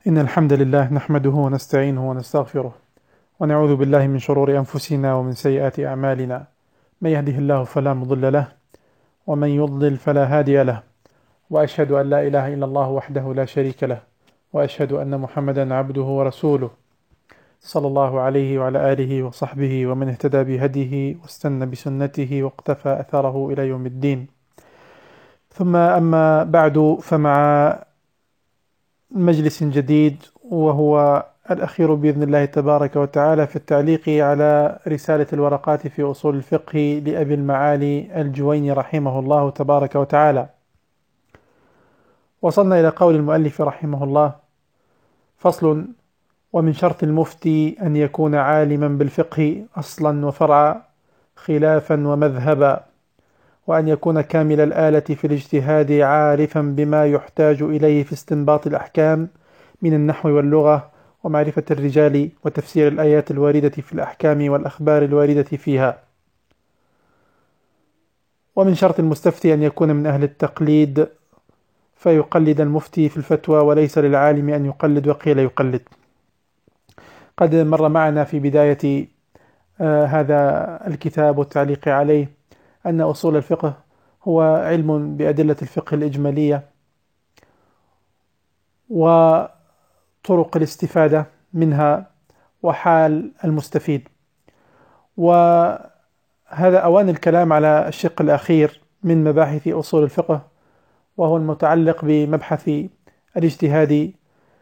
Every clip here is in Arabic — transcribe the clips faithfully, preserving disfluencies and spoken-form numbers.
إن الحمد لله نحمده ونستعينه ونستغفره ونعوذ بالله من شرور أنفسنا ومن سيئات أعمالنا. من يهده الله فلا مضل له ومن يضلل فلا هادي له، وأشهد أن لا إله إلا الله وحده لا شريك له، وأشهد أن محمدا عبده ورسوله صلى الله عليه وعلى آله وصحبه ومن اهتدى بهديه واستنى بسنته واقتفى أثره إلى يوم الدين. ثم أما بعد، فمع مجلس جديد وهو الأخير بإذن الله تبارك وتعالى في التعليق على رسالة الورقات في أصول الفقه لأبي المعالي الجويني رحمه الله تبارك وتعالى. وصلنا إلى قول المؤلف رحمه الله: فصل: ومن شرط المفتي أن يكون عالما بالفقه أصلا وفرعا خلافا ومذهبا، وأن يكون كامل الآلة في الاجتهاد عارفا بما يحتاج إليه في استنباط الأحكام من النحو واللغة ومعرفة الرجال وتفسير الآيات الواردة في الأحكام والأخبار الواردة فيها. ومن شرط المستفتي أن يكون من أهل التقليد فيقلد المفتي في الفتوى، وليس للعالم أن يقلد وقيل يقلد. قد مر معنا في بداية آه هذا الكتاب والتعليق عليه أن أصول الفقه هو علم بأدلة الفقه الإجمالية وطرق الاستفادة منها وحال المستفيد. وهذا أوان الكلام على الشق الأخير من مباحث أصول الفقه، وهو المتعلق بمبحث الاجتهاد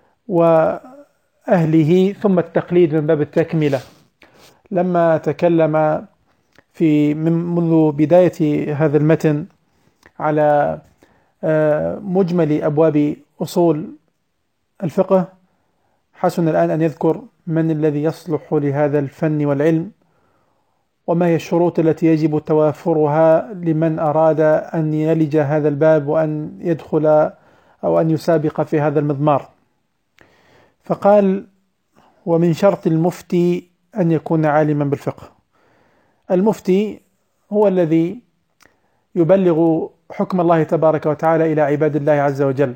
وأهله ثم التقليد من باب التكملة. لما تكلم في منذ بداية هذا المتن على مجمل أبواب أصول الفقه، حسن الآن أن يذكر من الذي يصلح لهذا الفن والعلم، وما هي الشروط التي يجب توافرها لمن أراد أن يلج هذا الباب وأن يدخل أو أن يسابق في هذا المضمار. فقال: ومن شرط المفتي أن يكون عالما بالفقه. المفتي هو الذي يبلغ حكم الله تبارك وتعالى إلى عباد الله عز وجل،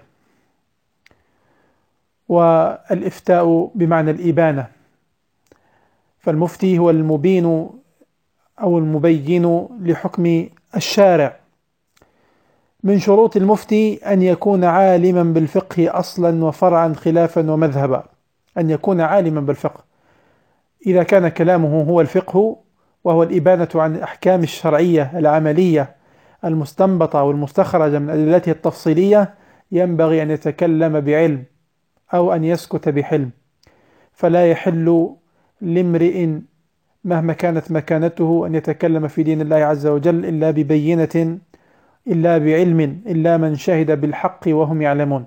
والإفتاء بمعنى الإبانة، فالمفتي هو المبين أو المبين لحكم الشارع. من شروط المفتي أن يكون عالما بالفقه أصلا وفرعا خلافا ومذهبا. أن يكون عالما بالفقه، إذا كان كلامه هو الفقه وهو الإبانة عن الأحكام الشرعية العملية المستنبطة والمستخرجة من أدلته التفصيلية، ينبغي أن يتكلم بعلم أو أن يسكت بحلم. فلا يحل لامرئ مهما كانت مكانته أن يتكلم في دين الله عز وجل إلا ببينة، إلا بعلم، إلا من شهد بالحق وهم يعلمون.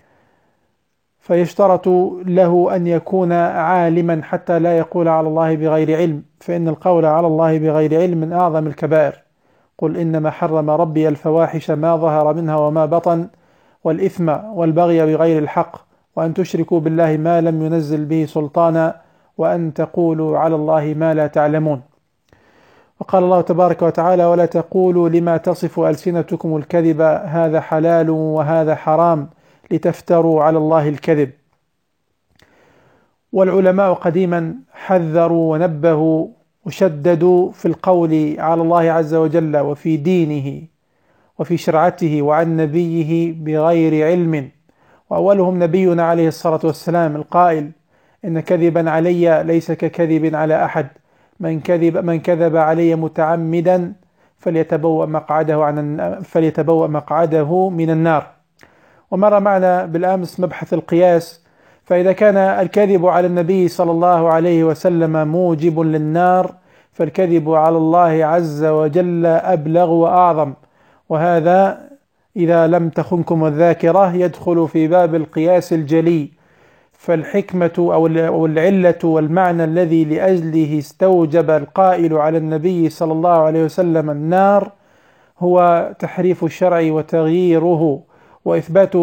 فيشترط له أن يكون عالما حتى لا يقول على الله بغير علم، فإن القول على الله بغير علم من أعظم الكبائر. قل إنما حرم ربي الفواحش ما ظهر منها وما بطن والإثم والبغي بغير الحق وأن تشركوا بالله ما لم ينزل به سلطانا وأن تقولوا على الله ما لا تعلمون. وقال الله تبارك وتعالى: ولا تقولوا لما تصف ألسنتكم الكذب هذا حلال وهذا حرام لتفتروا على الله الكذب. والعلماء قديما حذروا ونبهوا وشددوا في القول على الله عز وجل وفي دينه وفي شرعته وعن نبيه بغير علم، وأولهم نبينا عليه الصلاة والسلام القائل: إن كذبا علي ليس ككذب على أحد، من كذب من كذب علي متعمدا فليتبوأ مقعده عن فليتبوأ مقعده من النار. ومر معنا بالأمس مبحث القياس، فإذا كان الكذب على النبي صلى الله عليه وسلم موجب للنار، فالكذب على الله عز وجل أبلغ وأعظم، وهذا إذا لم تخنكم الذاكرة يدخل في باب القياس الجلي. فالحكمة أو العلة والمعنى الذي لأجله استوجب القائل على النبي صلى الله عليه وسلم النار هو تحريف الشرع وتغييره وإثبات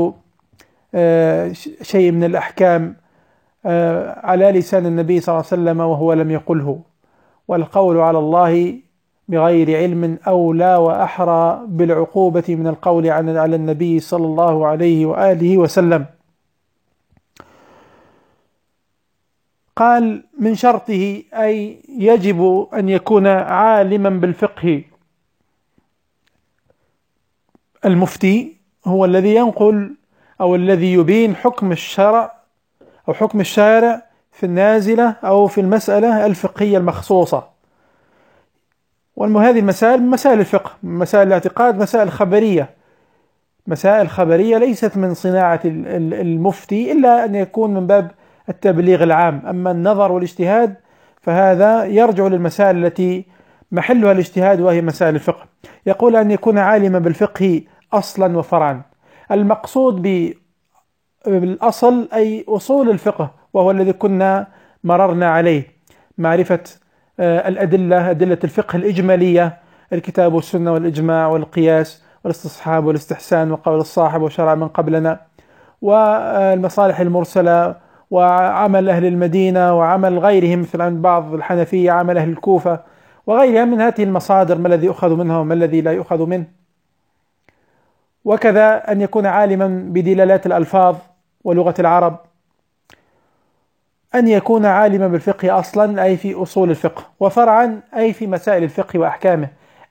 شيء من الأحكام على لسان النبي صلى الله عليه وسلم وهو لم يقله. والقول على الله بغير علم أولى وأحرى بالعقوبة من القول على النبي صلى الله عليه وآله وسلم. قال من شرطه أي يجب أن يكون عالما بالفقه. المفتي هو الذي ينقل أو الذي يبين حكم الشرع أو حكم الشارع في النازلة أو في المسألة الفقهية المخصوصة. وهذه المسائل مسائل الفقه، مسائل الاعتقاد، مسائل خبرية، مسائل خبرية ليست من صناعة المفتي إلا أن يكون من باب التبليغ العام. أما النظر والاجتهاد فهذا يرجع للمسائل التي محلها الاجتهاد وهي مسائل الفقه. يقول أن يكون عالما بالفقه أصلا وفرعا. المقصود بالأصل أي أصول الفقه، وهو الذي كنا مررنا عليه، معرفة الأدلة، أدلة الفقه الإجمالية، الكتاب والسنة والإجماع والقياس والاستصحاب والاستحسان وقول الصاحب وشرع من قبلنا، والمصالح المرسلة، وعمل أهل المدينة وعمل غيرهم مثل عند بعض الحنفية عمل أهل الكوفة وغيرها من هذه المصادر، ما الذي يؤخذ منها وما الذي لا يؤخذ منه. وكذا أن يكون عالما بدلالات الألفاظ ولغة العرب. أن يكون عالما بالفقه أصلا أي في أصول الفقه، وفرعا أي في مسائل الفقه وأحكامه،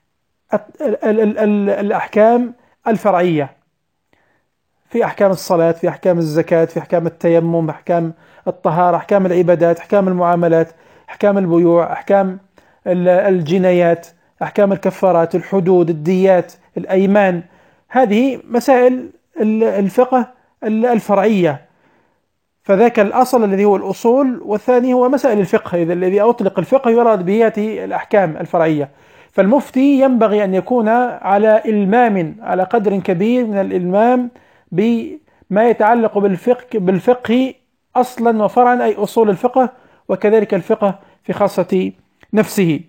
الأحكام الفرعية في أحكام الصلاة، في أحكام الزكاة، في أحكام التيمم، أحكام الطهارة، أحكام العبادات، أحكام المعاملات، أحكام البيوع، أحكام الجنايات، أحكام الكفارات، الحدود، الديات، الأيمان. هذه مسائل الفقه الفرعية، فذاك الأصل الذي هو الأصول، والثاني هو مسائل الفقه. إذا الذي أطلق الفقه يراد به هذه الأحكام الفرعية. فالمفتي ينبغي أن يكون على إلمام، على قدر كبير من الإلمام بما يتعلق بالفقه, بالفقه أصلا وفرعا أي أصول الفقه، وكذلك الفقه في خاصة نفسه.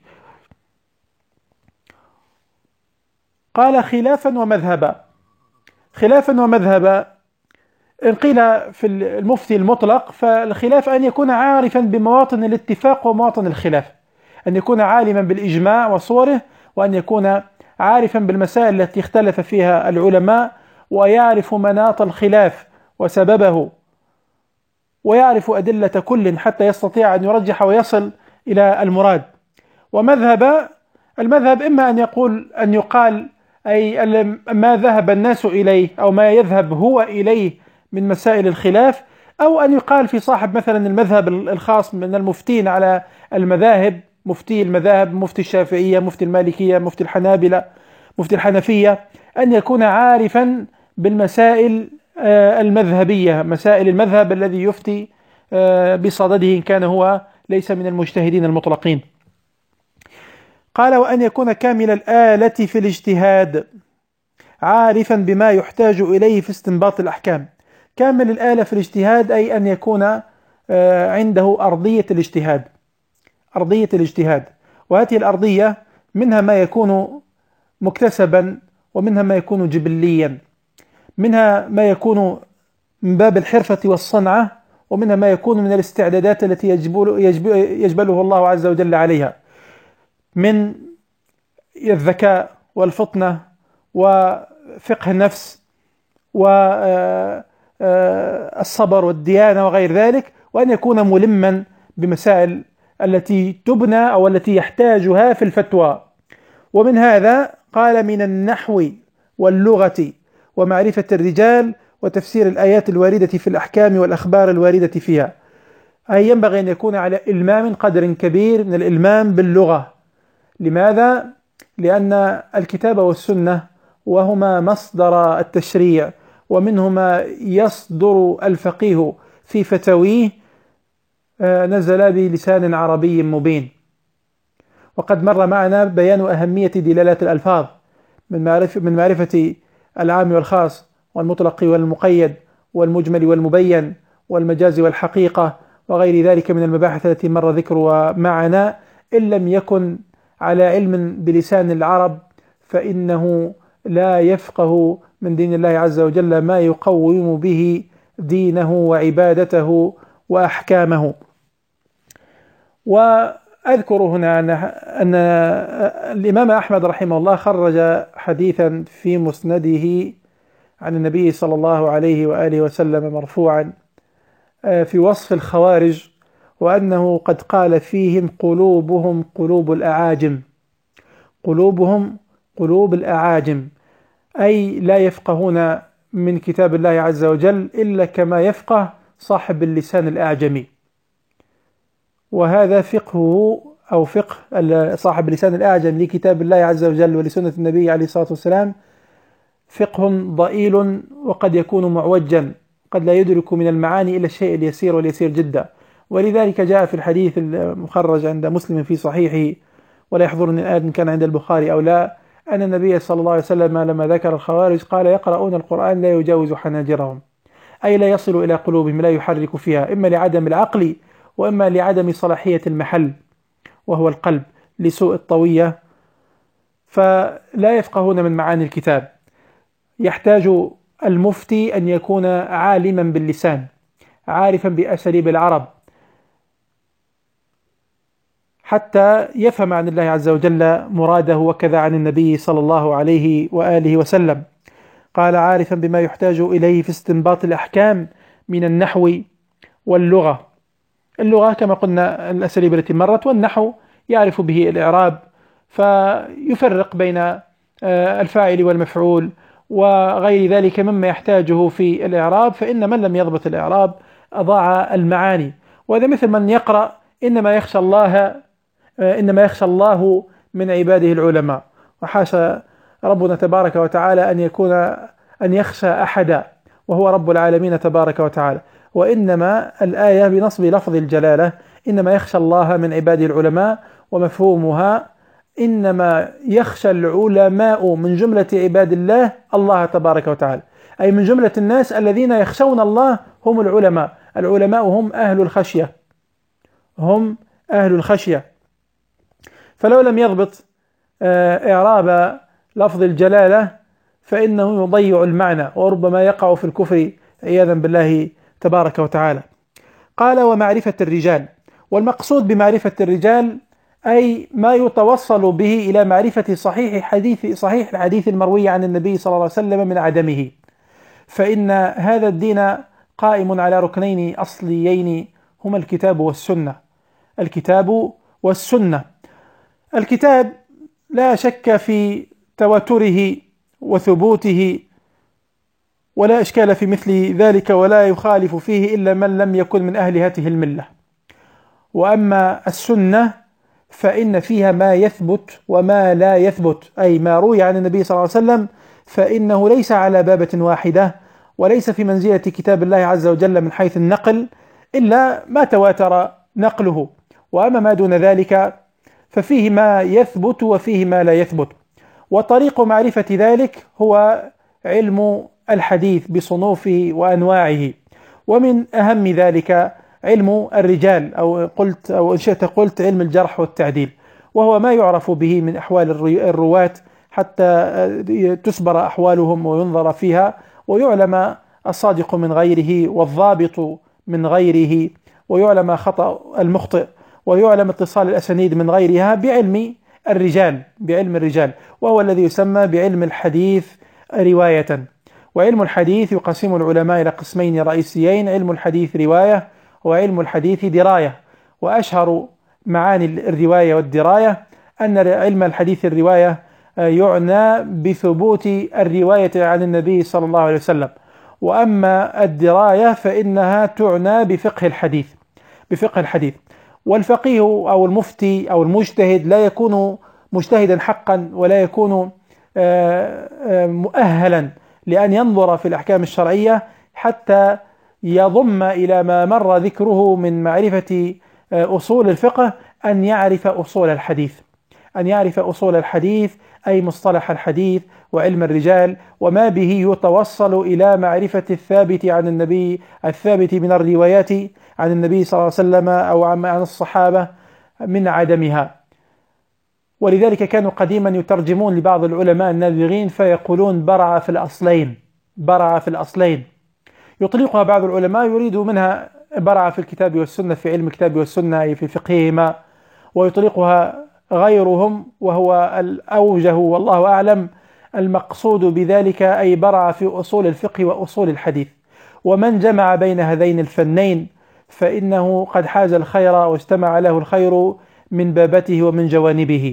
قال خلافا ومذهبا. خلافا ومذهبا إن قيل في المفتي المطلق فالخلاف أن يكون عارفا بمواطن الاتفاق ومواطن الخلاف، أن يكون عالما بالإجماع وصوره، وأن يكون عارفا بالمسائل التي اختلف فيها العلماء، ويعرف مناط الخلاف وسببه، ويعرف أدلة كل حتى يستطيع أن يرجح ويصل إلى المراد. ومذهب، المذهب إما أن يقول أن يقال أي ما ذهب الناس إليه أو ما يذهب هو إليه من مسائل الخلاف، أو أن يقال في صاحب مثلا المذهب الخاص من المفتين على المذاهب، مفتي المذاهب، مفتي الشافعية، مفتي المالكية، مفتي الحنابلة، مفتي الحنفية، أن يكون عارفا بالمسائل المذهبية، مسائل المذهب الذي يفتي بصدده إن كان هو ليس من المجتهدين المطلقين. قال وأن يكون كامل الآلة في الاجتهاد، عارفا بما يحتاج إليه في استنباط الأحكام. كامل الآلة في الاجتهاد أي أن يكون عنده أرضية الاجتهاد، أرضية الاجتهاد، وهذه الأرضية منها ما يكون مكتسبا ومنها ما يكون جبليا، منها ما يكون من باب الحرفة والصنعة، ومنها ما يكون من الاستعدادات التي يجبله الله عز وجل عليها، من الذكاء والفطنة وفقه النفس والصبر والديانة وغير ذلك، وأن يكون ملما بمسائل التي تبنى أو التي يحتاجها في الفتوى. ومن هذا قال من النحو واللغة ومعرفة الرجال وتفسير الآيات الواردة في الأحكام والأخبار الواردة فيها، أي ينبغي أن يكون على إلمام قدر كبير من الإلمام باللغة. لماذا؟ لأن الكتاب والسنة وهما مصدر التشريع، ومنهما يصدر الفقيه في فتاويه، نزل بلسان عربي مبين. وقد مر معنا بيان أهمية دلالات الألفاظ من معرفة, من معرفة العام والخاص والمطلق والمقيد والمجمل والمبين والمجاز والحقيقة وغير ذلك من المباحث التي مر ذكرها معنا. إن لم يكن على علم بلسان العرب فإنه لا يفقه من دين الله عز وجل ما يقوم به دينه وعبادته وأحكامه. وأذكر هنا أن الإمام أحمد رحمه الله خرج حديثا في مسنده عن النبي صلى الله عليه وآله وسلم مرفوعا في وصف الخوارج، وأنه قد قال فيهم قلوبهم قلوب الأعاجم، قلوبهم قلوب الأعاجم، أي لا يفقهون من كتاب الله عز وجل إلا كما يفقه صاحب اللسان الأعجمي. وهذا فقهه أو فقه صاحب اللسان الأعجم لكتاب الله عز وجل ولسنة النبي عليه الصلاة والسلام فقه ضئيل، وقد يكون معوجا، قد لا يدرك من المعاني إلا الشيء اليسير واليسير جدا. ولذلك جاء في الحديث المخرج عند مسلم في صحيحه، ولا يحضرني الآن إن كان عند البخاري أو لا، أن النبي صلى الله عليه وسلم لما ذكر الخوارج قال: يقرؤون القرآن لا يجاوز حناجرهم، أي لا يصل إلى قلوبهم، لا يحرك فيها، إما لعدم العقل وإما لعدم صلاحية المحل وهو القلب لسوء الطوية، فلا يفقهون من معاني الكتاب. يحتاج المفتي أن يكون عالما باللسان، عارفا بأساليب العرب، حتى يفهم عن الله عز وجل مراده، وكذا عن النبي صلى الله عليه وآله وسلم. قال: عارفا بما يحتاج إليه في استنباط الأحكام من النحو واللغة. اللغة كما قلنا الأساليب التي مرت، والنحو يعرف به الإعراب، فيفرق بين الفاعل والمفعول وغير ذلك مما يحتاجه في الإعراب، فإن من لم يضبط الإعراب أضاع المعاني. وهذا مثل من يقرأ: إنما يخشى الله إنما يخشى الله من عباده العلماء. وحاشا ربنا تبارك وتعالى أن يكون أن يخشى أحدا، وهو رب العالمين تبارك وتعالى. وإنما الآية بنصب لفظ الجلالة: إنما يخشى الله من عباده العلماء، ومفهومها إنما يخشى العلماء من جملة عباد الله الله تبارك وتعالى، أي من جملة الناس الذين يخشون الله هم العلماء. العلماء هم أهل الخشية، هم أهل الخشية. فلو لم يضبط إعراب لفظ الجلالة فإنه يضيع المعنى، وربما يقع في الكفر عياذا بالله تبارك وتعالى. قال: ومعرفة الرجال. والمقصود بمعرفة الرجال أي ما يتوصل به إلى معرفة صحيح حديث صحيح الحديث المروي عن النبي صلى الله عليه وسلم من عدمه، فإن هذا الدين قائم على ركنين أصليين هما الكتاب والسنة. الكتاب والسنة. الكتاب لا شك في تواتره وثبوته، ولا إشكال في مثل ذلك، ولا يخالف فيه إلا من لم يكن من أهل هذه الملة. وأما السنة فإن فيها ما يثبت وما لا يثبت، أي ما روي عن النبي صلى الله عليه وسلم فإنه ليس على بابة واحدة، وليس في منزلة كتاب الله عز وجل من حيث النقل إلا ما تواتر نقله. وأما ما دون ذلك ففيه ما يثبت وفيه ما لا يثبت. وطريق معرفة ذلك هو علم الحديث بصنوفه وأنواعه، ومن أهم ذلك علم الرجال، أو قلت أو إن شئت قلت علم الجرح والتعديل، وهو ما يعرف به من أحوال الرواة حتى تسبر أحوالهم وينظر فيها، ويعلم الصادق من غيره والضابط من غيره، ويعلم خطأ المخطئ، ويعلم اتصال الأسانيد من غيرها بعلم الرجال بعلم الرجال وهو الذي يسمى بعلم الحديث رواية. وعلم الحديث يقسم العلماء إلى قسمين رئيسيين: علم الحديث رواية، وعلم الحديث دراية. وأشهر معاني الرواية والدراية أن علم الحديث الرواية يعنى بثبوت الرواية عن النبي صلى الله عليه وسلم، وأما الدراية فإنها تعنى بفقه الحديث بفقه الحديث والفقيه أو المفتي أو المجتهد لا يكون مجتهدا حقا، ولا يكون مؤهلا لأن ينظر في الأحكام الشرعية حتى يضم إلى ما مر ذكره من معرفة أصول الفقه أن يعرف أصول الحديث أن يعرف أصول الحديث أي مصطلح الحديث وعلم الرجال، وما به يتوصل إلى معرفة الثابت عن النبي الثابت من الروايات عن النبي صلى الله عليه وسلم أو عن الصحابة من عدمها. ولذلك كانوا قديما يترجمون لبعض العلماء النابغين فيقولون برع في الأصلين برع في الأصلين يطلقها بعض العلماء يريد منها برع في الكتاب والسنة في علم الكتاب والسنة أي في فقههما، ويطلقها غيرهم وهو الأوجه والله أعلم المقصود بذلك أي برع في أصول الفقه وأصول الحديث. ومن جمع بين هذين الفنين فإنه قد حاز الخير واجتمع له الخير من بابته ومن جوانبه.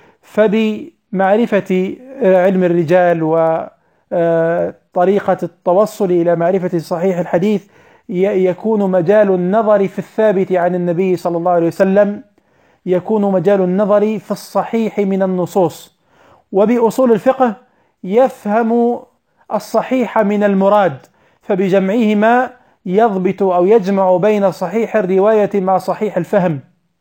فبمعرفة علم الرجال وطريقة التوصل إلى معرفة صحيح الحديث يكون مجال النظر في الثابت عن النبي صلى الله عليه وسلم، يكون مجال النظر في الصحيح من النصوص. وبأصول الفقه يفهم الصحيح من المراد، فبجمعهما يضبط أو يجمع بين صحيح الرواية مع صحيح الفهم.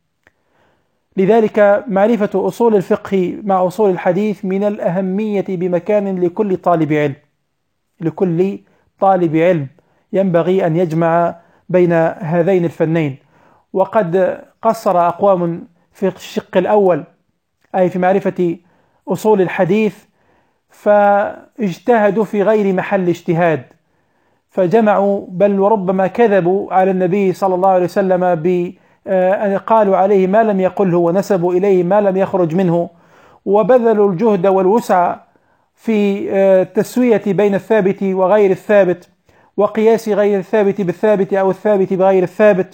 لذلك معرفة أصول الفقه مع أصول الحديث من الأهمية بمكان لكل طالب علم، لكل طالب علم ينبغي أن يجمع بين هذين الفنين. وقد قصر أقوام في الشق الأول أي في معرفة أصول الحديث، فاجتهدوا في غير محل اجتهاد، فجمعوا بل وربما كذبوا على النبي صلى الله عليه وسلم بأن قالوا عليه ما لم يقله ونسبوا إليه ما لم يخرج منه، وبذلوا الجهد والوسع في التسوية بين الثابت وغير الثابت، وقياس غير الثابت بالثابت أو الثابت بغير الثابت،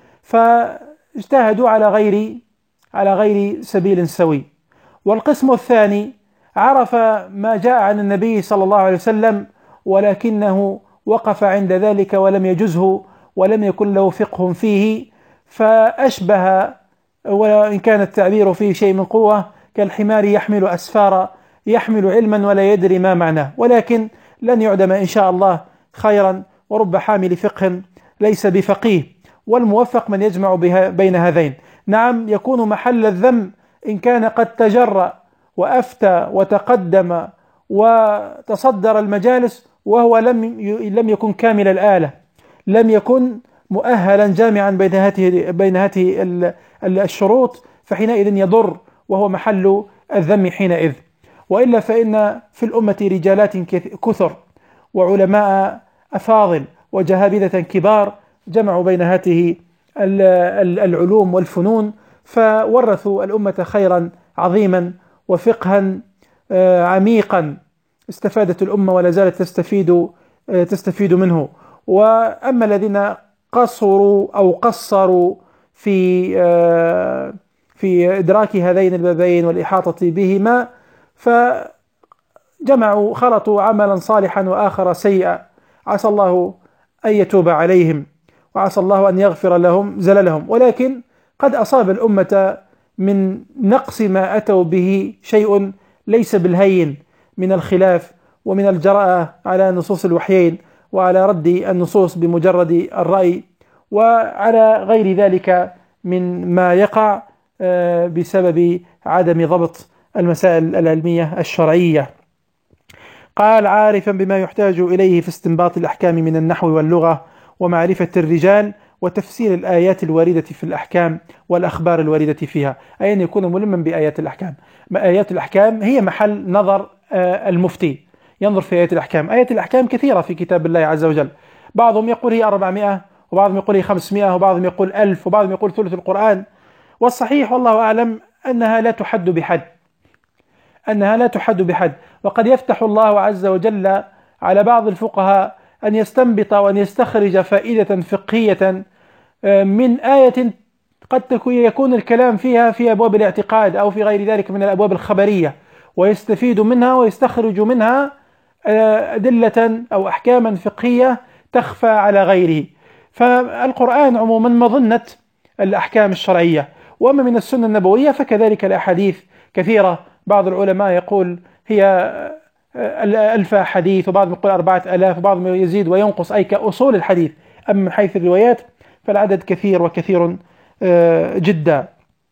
فاجتهدوا على غير على غير سبيل سوي. والقسم الثاني عرف ما جاء عن النبي صلى الله عليه وسلم ولكنه وقف عند ذلك ولم يجزه ولم يكن له فقه فيه، فأشبه، وإن كان التعبير فيه شيء من قوة، كالحمار يحمل أسفارا يحمل علما ولا يدري ما معناه. ولكن لن يعدم إن شاء الله خيرا، ورب حامل فقه ليس بفقيه. والموفق من يجمع بها بين هذين. نعم، يكون محل الذم إن كان قد تجرأ وأفتى وتقدم وتصدر المجالس وهو لم لم يكن كامل الآلة، لم يكن مؤهلا جامعا بين هذه بين هذه الشروط، فحينئذ يضر وهو محل الذم حينئذ. وإلا فإن في الأمة رجالات كثر وعلماء أفاضل وجهابذة كبار جمعوا بين هذه العلوم والفنون، فورثوا الأمة خيرا عظيما وفقها عميقا استفادت الأمة ولا زالت تستفيد تستفيد منه. وأما الذين قصروا أو قصروا في في إدراك هذين البابين والإحاطة بهما، فجمعوا خلطوا عملا صالحا وآخر سيئا، عسى الله أن يتوب عليهم وعسى الله أن يغفر لهم زللهم. ولكن قد أصاب الأمة من نقص ما أتوا به شيء ليس بالهين من الخلاف ومن الجرأة على نصوص الوحيين وعلى رد النصوص بمجرد الرأي، وعلى غير ذلك من ما يقع بسبب عدم ضبط المسائل العلمية الشرعية. قال: عارفا بما يحتاج إليه في استنباط الأحكام من النحو واللغة ومعرفة الرجال وتفسير الآيات الواردة في الأحكام والأخبار الواردة فيها، أي أن يكون ملما بآيات الأحكام. آيات الأحكام هي محل نظر المفتي، ينظر في آيات الأحكام. آيات الأحكام كثيرة في كتاب الله عز وجل، بعضهم يقول هي أربعمائة، وبعضهم يقول هي خمسمائة، وبعضهم يقول ألف، وبعضهم يقول ثلث القرآن. والصحيح والله أعلم أنها لا تحد بحد أنها لا تحد بحد وقد يفتح الله عز وجل على بعض الفقهاء أن يستنبط وأن يستخرج فائدة فقهية من آية قد يكون الكلام فيها في أبواب الاعتقاد أو في غير ذلك من الأبواب الخبرية، ويستفيد منها ويستخرج منها أدلة أو أحكاما فقهية تخفى على غيره. فالقرآن عموما مظنة الأحكام الشرعية. وأما من السنة النبوية فكذلك الأحاديث كثيرة، بعض العلماء يقول هي ألف حديث، وبعضهم يقول أربعة ألاف، وبعضهم يزيد وينقص، أي كأصول الحديث. أما من حيث الروايات فالعدد كثير وكثير جدا.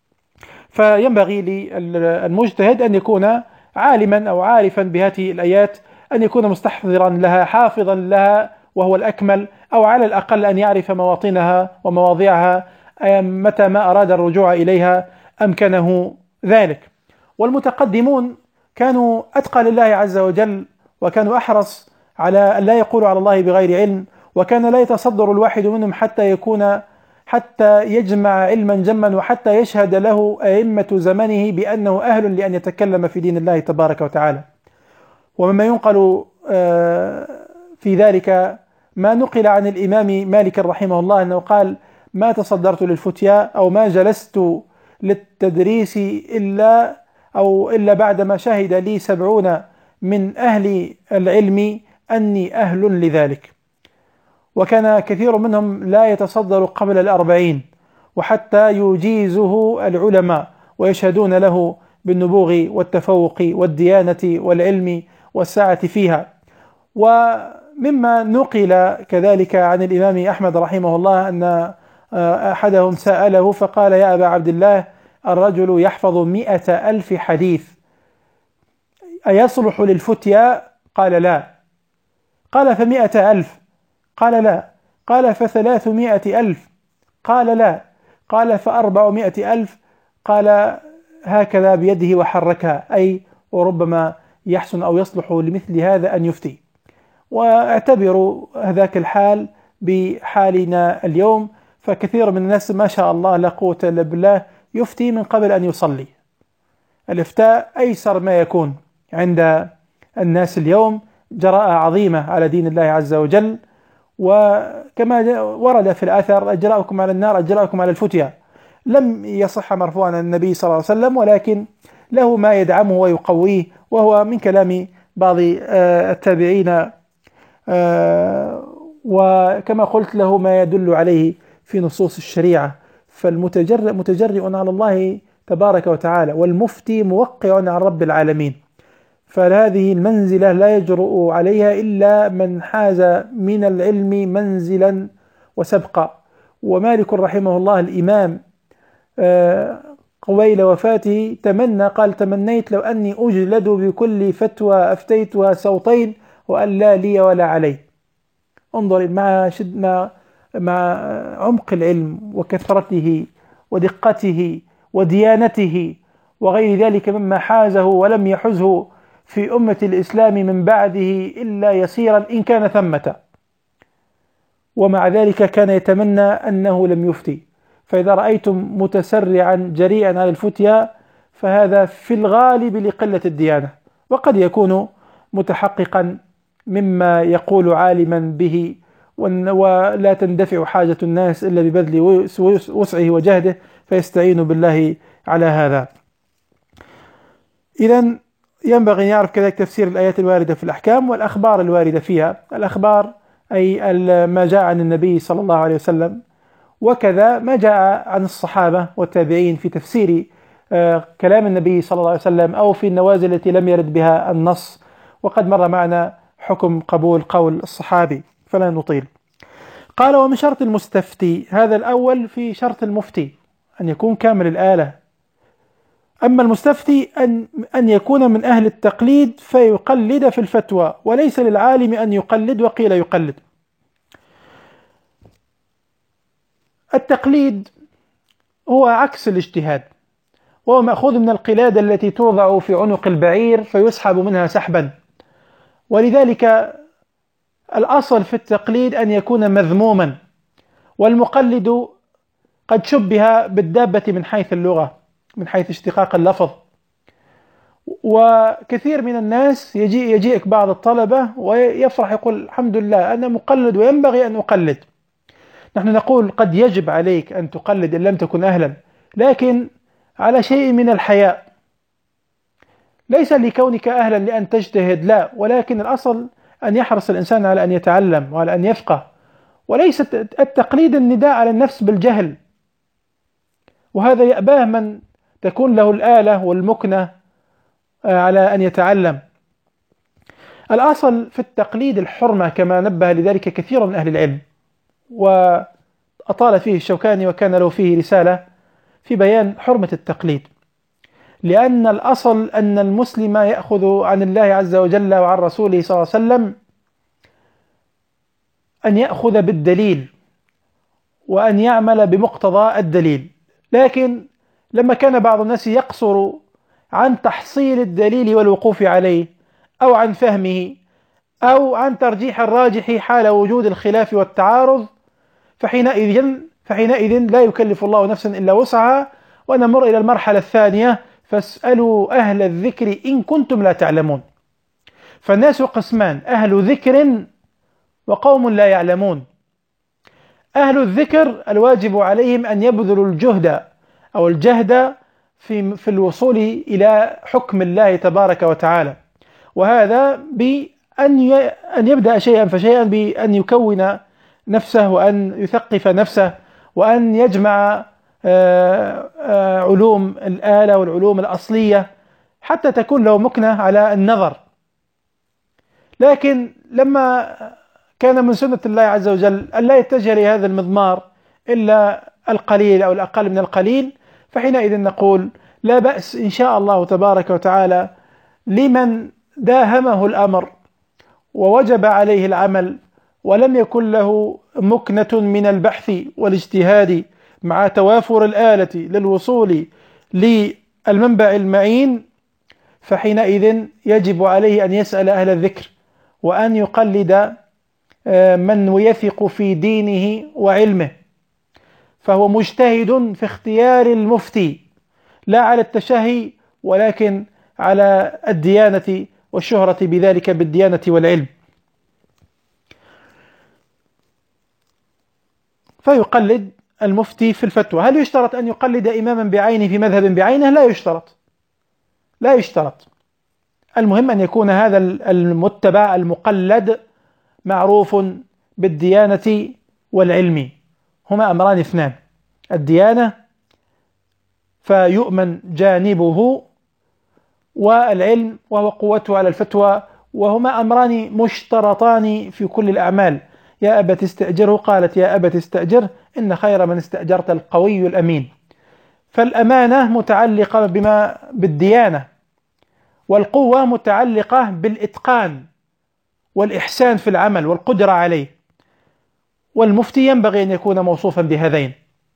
فينبغي للمجتهد أن يكون عالما أو عارفا بهذه الآيات، أن يكون مستحضرا لها حافظا لها وهو الأكمل، أو على الأقل أن يعرف مواطنها ومواضعها متى ما أراد الرجوع إليها أمكنه ذلك. والمتقدمون كانوا أتقى لله عز وجل، وكانوا أحرص على أن لا يقولوا على الله بغير علم، وكان لا يتصدر الواحد منهم حتى يكون حتى يجمع علما جما، وحتى يشهد له أئمة زمنه بأنه أهل لأن يتكلم في دين الله تبارك وتعالى. ومما ينقل في ذلك ما نقل عن الإمام مالك رحمه الله أنه قال: ما تصدرت للفتيا أو ما جلست للتدريس إلا أو إلا بعدما شهد لي سبعون من أهل العلم أني أهل لذلك. وكان كثير منهم لا يتصدر قبل الأربعين، وحتى يجيزه العلماء ويشهدون له بالنبوغ والتفوق والديانة والعلم والسعة فيها. ومما نقل كذلك عن الإمام أحمد رحمه الله أن أحدهم سأله فقال: يا أبا عبد الله، الرجل يحفظ مئة ألف حديث أيصلح للفتيا؟ قال: لا. قال: فمئة ألف؟ قال: لا. قال: فثلاثمائة ألف؟ قال: لا. قال: فأربعمائة ألف؟ قال: هكذا بيده وحركها، أي وربما يحسن أو يصلح لمثل هذا أن يفتي. واعتبروا هذاك الحال بحالنا اليوم، فكثير من الناس ما شاء الله لا قوة إلا بالله يفتي من قبل أن يصلي. الإفتاء أيسر ما يكون عند الناس اليوم، جراءة عظيمة على دين الله عز وجل. وكما ورد في الآثار: أجراؤكم على النار أجراؤكم على الفتيا. لم يصح مرفوعا عن النبي صلى الله عليه وسلم، ولكن له ما يدعمه ويقويه، وهو من كلام بعض التابعين، وكما قلت له ما يدل عليه في نصوص الشريعة. فالمتجرئ متجرئ على الله تبارك وتعالى، والمفتي موقع عن رب العالمين. فهذه المنزلة لا يجرؤ عليها إلا من حاز من العلم منزلا وسبقا. ومالك رحمه الله الإمام قبيل وفاته تمنى، قال: تمنيت لو أني أجلد بكل فتوى أفتيتها صوتين وأن لا لي ولا علي. انظر مع شد مع مع عمق العلم وكثرته ودقته وديانته وغير ذلك مما حازه ولم يحزه في أمة الإسلام من بعده إلا يسيرا إن كان ثمة، ومع ذلك كان يتمنى أنه لم يفتي. فإذا رأيتم متسرعا جريئا على الفتيا فهذا في الغالب لقلة الديانة، وقد يكون متحققا مما يقول عالما به، ولا تندفع حاجة الناس إلا ببذل وسعه وجهده، فيستعين بالله على هذا. إذن ينبغي أن يعرف كذلك تفسير الآيات الواردة في الأحكام والأخبار الواردة فيها. الأخبار أي ما جاء عن النبي صلى الله عليه وسلم، وكذا ما جاء عن الصحابة والتابعين في تفسير كلام النبي صلى الله عليه وسلم أو في النوازل التي لم يرد بها النص. وقد مر معنا حكم قبول قول الصحابي فلا نطيل. قال: ومن شرط المستفتي، هذا الأول في شرط المفتي أن يكون كامل الآلة. أما المستفتي أن أن يكون من أهل التقليد فيقلد في الفتوى، وليس للعالم أن يقلد وقيل يقلد. التقليد هو عكس الاجتهاد، وهو مأخوذ من القلادة التي توضع في عنق البعير فيسحب منها سحبا. ولذلك الأصل في التقليد أن يكون مذموما، والمقلد قد شبه بالدابة من حيث اللغة، من حيث اشتقاق اللفظ. وكثير من الناس يجي يجيك بعض الطلبة ويفرح يقول: الحمد لله أنا مقلد وينبغي أن أقلد. نحن نقول قد يجب عليك أن تقلد إن لم تكن أهلا، لكن على شيء من الحياء، ليس لكونك أهلا لأن تجتهد، لا، ولكن الأصل أن يحرص الإنسان على أن يتعلم وعلى أن يفقه، وليس التقليد النداء على النفس بالجهل، وهذا يأباه من تكون له الآلة والمكنة على أن يتعلم. الأصل في التقليد الحرمة كما نبه لذلك كثير من أهل العلم، وأطال فيه الشوكاني وكان له فيه رسالة في بيان حرمة التقليد. لأن الأصل أن المسلم يأخذ عن الله عز وجل وعن رسوله صلى الله عليه وسلم أن يأخذ بالدليل وأن يعمل بمقتضى الدليل. لكن لما كان بعض الناس يقصر عن تحصيل الدليل والوقوف عليه، أو عن فهمه، أو عن ترجيح الراجح حال وجود الخلاف والتعارض، فحينئذ فحينئذ لا يكلف الله نفسا إلا وسعها. ونمر إلى المرحلة الثانية: فاسألوا أهل الذكر إن كنتم لا تعلمون. فالناس قسمان: أهل ذكر وقوم لا يعلمون. أهل الذكر الواجب عليهم أن يبذلوا الجهد أو الجهد في في الوصول إلى حكم الله تبارك وتعالى، وهذا بأن أن يبدأ شيئا فشيئا، بأن يكون نفسه وأن يثقف نفسه وأن يجمع علوم الآلة والعلوم الأصلية حتى تكون له مكنة على النظر. لكن لما كان من سنة الله عز وجل أن لا يتجه لهذا المضمار إلا القليل أو الأقل من القليل، فحينئذ نقول لا بأس إن شاء الله تبارك وتعالى لمن داهمه الأمر ووجب عليه العمل ولم يكن له مكنة من البحث والاجتهاد مع توافر الآلة للوصول للمنبع المعين، فحينئذ يجب عليه أن يسأل أهل الذكر وأن يقلد من يثق في دينه وعلمه، فهو مجتهد في اختيار المفتي لا على التشهي ولكن على الديانة والشهرة بذلك بالديانة والعلم. فيقلد المفتي في الفتوى. هل يشترط أن يقلد إماما بعينه في مذهب بعينه؟ لا يشترط، لا يشترط. المهم أن يكون هذا المتبع المقلد معروف بالديانة والعلم، هما أمران اثنان: الديانة فيؤمن جانبه، والعلم وهو قوته على الفتوى، وهما أمران مشترطان في كل الأعمال. يا أبت استأجره، قالت يا أبت استأجره إن خير من استأجرت القوي الأمين. فالأمانة متعلقة بما بالديانة، والقوة متعلقة بالإتقان والإحسان في العمل والقدرة عليه، والمفتي ينبغي أن يكون موصوفا بهذين.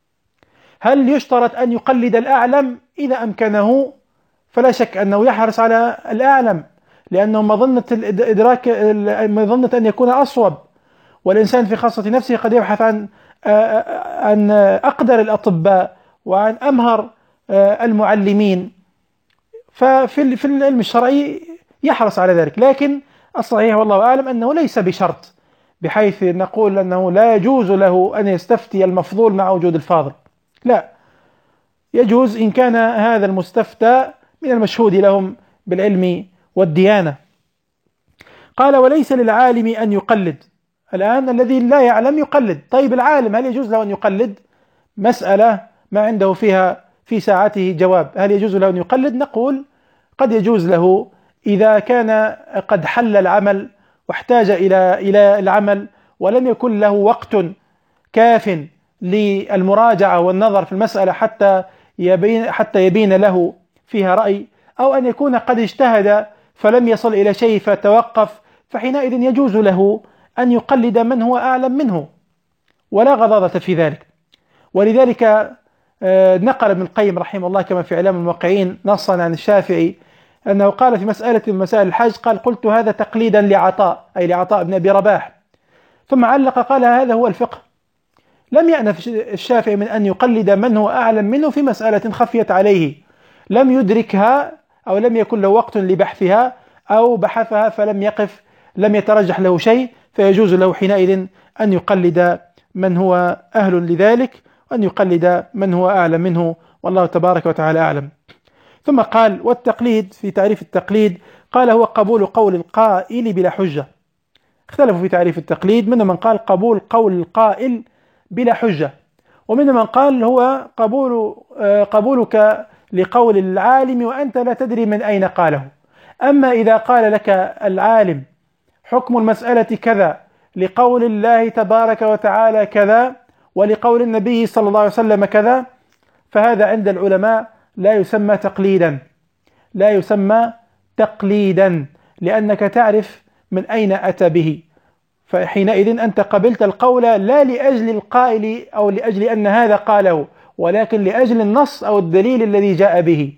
هل يشترط أن يقلد الأعلم؟ إذا أمكنه فلا شك أنه يحرص على الأعلم، لأنه مظنة الإدراك مظنة أن يكون أصوب، والإنسان في خاصة نفسه قد يبحث عن عن أقدر الأطباء وعن أمهر المعلمين، ففي العلم الشرعي يحرص على ذلك. لكن الصحيح والله أعلم أنه ليس بشرط، بحيث نقول أنه لا يجوز له أن يستفتي المفضول مع وجود الفاضل، لا، يجوز إن كان هذا المستفتى من المشهود لهم بالعلم والديانة. قال وليس للعالم أن يقلد. الآن الذي لا يعلم يقلد، طيب العالم هل يجوز له أن يقلد؟ مسألة ما عنده فيها في ساعته جواب. هل يجوز له أن يقلد؟ نقول قد يجوز له إذا كان قد حل العمل واحتاج إلى إلى العمل ولم يكن له وقت كاف للمراجعة والنظر في المسألة حتى يبين حتى يبين له فيها رأي، أو أن يكون قد اجتهد فلم يصل إلى شيء فتوقف، فحينئذ يجوز له أن يقلد من هو أعلم منه ولا غضاضة في ذلك. ولذلك نقل ابن القيم رحمه الله كما في إعلام الموقعين نصا عن الشافعي أنه قال في مسألة من مسائل الحج، قال قلت هذا تقليدا لعطاء، أي لعطاء بن أبي رباح، ثم علق قال هذا هو الفقه. لم يأنف الشافعي من أن يقلد من هو أعلم منه في مسألة خفيت عليه لم يدركها أو لم يكن له وقت لبحثها أو بحثها فلم يقف لم يترجح له شيء، فيجوز له حينئذ أن يقلد من هو أهل لذلك وأن يقلد من هو أعلم منه، والله تبارك وتعالى أعلم. ثم قال والتقليد، في تعريف التقليد قال هو قبول قول القائل بلا حجة. اختلفوا في تعريف التقليد، من من قال قبول قول القائل بلا حجة، ومن من قال هو قبول قبولك لقول العالم وأنت لا تدري من أين قاله. أما إذا قال لك العالم حكم المسألة كذا لقول الله تبارك وتعالى كذا ولقول النبي صلى الله عليه وسلم كذا، فهذا عند العلماء لا يسمى تقليدا، لا يسمى تقليدا، لأنك تعرف من أين أتى به، فحينئذ أنت قبلت القول لا لأجل القائل أو لأجل أن هذا قاله، ولكن لأجل النص أو الدليل الذي جاء به،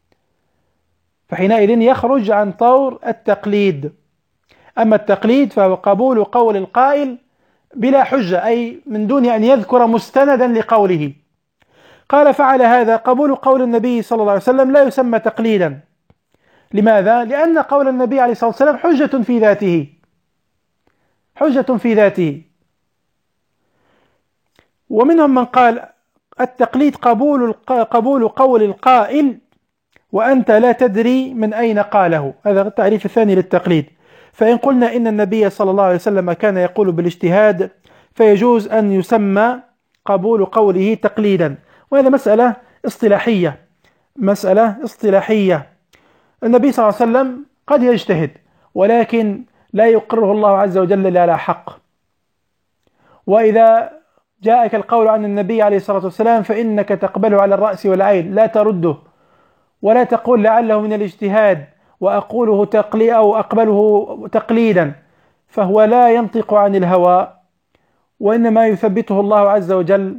فحينئذ يخرج عن طور التقليد. أما التقليد فهو قبول قول القائل بلا حجة، أي من دون أن يذكر مستندا لقوله. قال فعلى هذا قبول قول النبي صلى الله عليه وسلم لا يسمى تقليدا. لماذا؟ لأن قول النبي عليه الصلاة والسلام حجة في ذاته، حجة في ذاته. ومنهم من قال التقليد قبول قبول قول القائل وأنت لا تدري من أين قاله، هذا التعريف الثاني للتقليد. فإن قلنا إن النبي صلى الله عليه وسلم كان يقول بالاجتهاد فيجوز أن يسمى قبول قوله تقليدا، وهذا مسألة اصطلاحية مسألة اصطلاحية النبي صلى الله عليه وسلم قد يجتهد ولكن لا يقره الله عز وجل إلا على حق. وإذا جاءك القول عن النبي عليه الصلاة والسلام فإنك تقبله على الرأس والعين، لا ترده ولا تقول لعله من الاجتهاد وأقوله تقلي أو أقبله تقليدا، فهو لا ينطق عن الهوى، وإنما يثبته الله عز وجل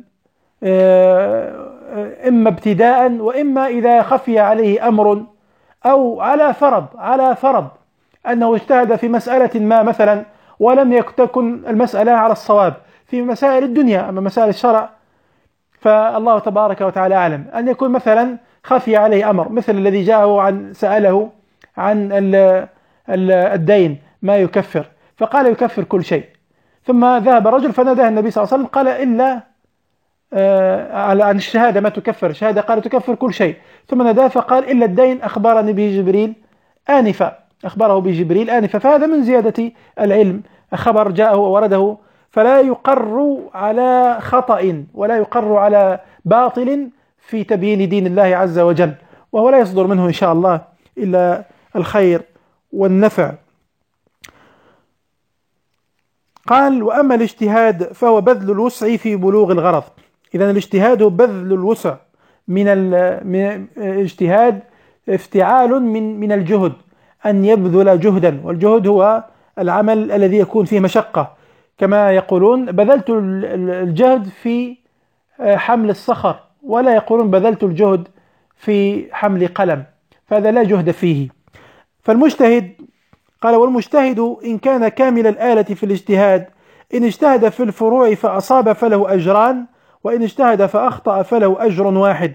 إما ابتداء وإما إذا خفي عليه أمر أو على فرض على فرض أنه اجتهد في مسألة ما مثلا ولم تكن المسألة على الصواب في مسائل الدنيا، أما مسائل الشرع فالله تبارك وتعالى أعلم. أن يكون مثلا خفي عليه أمر مثل الذي جاءه عن سأله عن الدين ما يكفر، فقال يكفر كل شيء، ثم ذهب رجل فناداه النبي صلى الله عليه وسلم قال إلا عن الشهادة ما تكفر الشهادة، قال تكفر كل شيء، ثم ناداه فقال إلا الدين أخبرني به جبريل آنفا أخبره به جبريل آنفا. فهذا من زيادة العلم، خبر جاءه وورده، فلا يقر على خطأ ولا يقر على باطل في تبيين دين الله عز وجل، وهو لا يصدر منه إن شاء الله إلا الخير والنفع. قال وأما الاجتهاد فهو بذل الوسع في بلوغ الغرض. إذن الاجتهاد بذل الوسع من الاجتهاد افتعال من من الجهد، أن يبذل جهدا، والجهد هو العمل الذي يكون فيه مشقة، كما يقولون بذلت الجهد في حمل الصخر، ولا يقولون بذلت الجهد في حمل قلم، فهذا لا جهد فيه. فالمجتهد قال والمجتهد إن كان كامل الآلة في الاجتهاد إن اجتهد في الفروع فأصاب فله أجران، وإن اجتهد فأخطأ فله أجر واحد.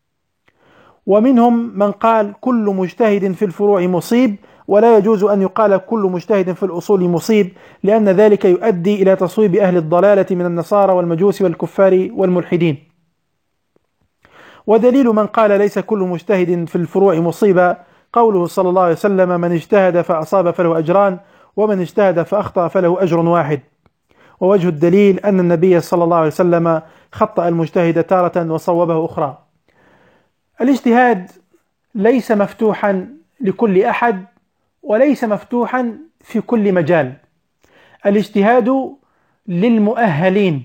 ومنهم من قال كل مجتهد في الفروع مصيب، ولا يجوز أن يقال كل مجتهد في الأصول مصيب، لأن ذلك يؤدي إلى تصويب أهل الضلالة من النصارى والمجوس والكفار والملحدين. ودليل من قال ليس كل مجتهد في الفروع مصيبا قوله صلى الله عليه وسلم من اجتهد فأصاب فله أجران، ومن اجتهد فأخطأ فله أجر واحد. ووجه الدليل أن النبي صلى الله عليه وسلم خطأ المجتهد تارة وصوبه أخرى. الاجتهاد ليس مفتوحا لكل أحد وليس مفتوحا في كل مجال، الاجتهاد للمؤهلين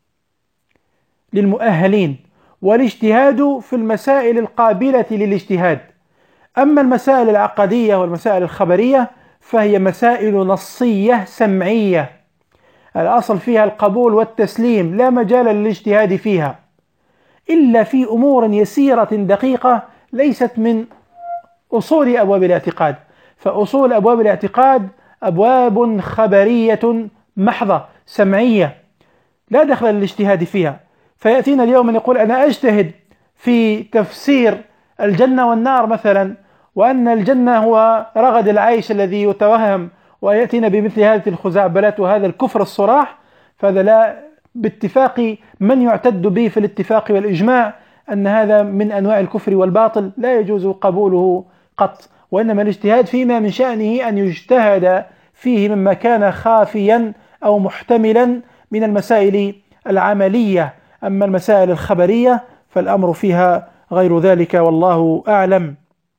للمؤهلين والاجتهاد في المسائل القابلة للاجتهاد. أما المسائل العقدية والمسائل الخبرية فهي مسائل نصية سمعية، الأصل فيها القبول والتسليم، لا مجال للاجتهاد فيها إلا في أمور يسيرة دقيقة ليست من أصول أبواب الاعتقاد. فأصول أبواب الاعتقاد أبواب خبرية محضة سمعية لا دخل للاجتهاد فيها. فيأتينا اليوم من يقول أنا أجتهد في تفسير الجنة والنار مثلا، وأن الجنة هو رغد العيش الذي يتوهم، ويأتينا بمثل هذه الخزعبلات وهذا الكفر الصراح، فهذا لا باتفاق من يعتد به في الاتفاق والإجماع أن هذا من أنواع الكفر والباطل لا يجوز قبوله قط. وإنما الاجتهاد فيما من شأنه أن يجتهد فيه مما كان خافيا أو محتملا من المسائل العملية. أما المسائل الخبرية فالأمر فيها غير ذلك والله أعلم.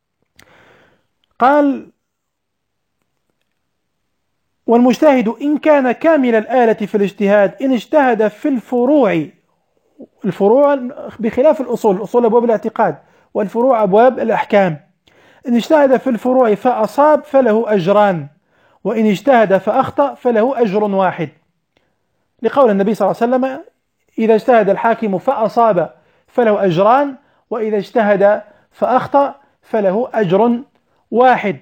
قال والمجتهد إن كان كامل الآلة في الاجتهاد إن اجتهد في الفروع، الفروع بخلاف الأصول، الأصول أبواب الاعتقاد والفروع أبواب الأحكام، إن اجتهد في الفروع فأصاب فله أجران، وإن اجتهد فأخطأ فله أجر واحد، لقول النبي صلى الله عليه وسلم إذا اجتهد الحاكم فأصاب فله أجران، وإذا اجتهد فأخطأ فله أجر واحد.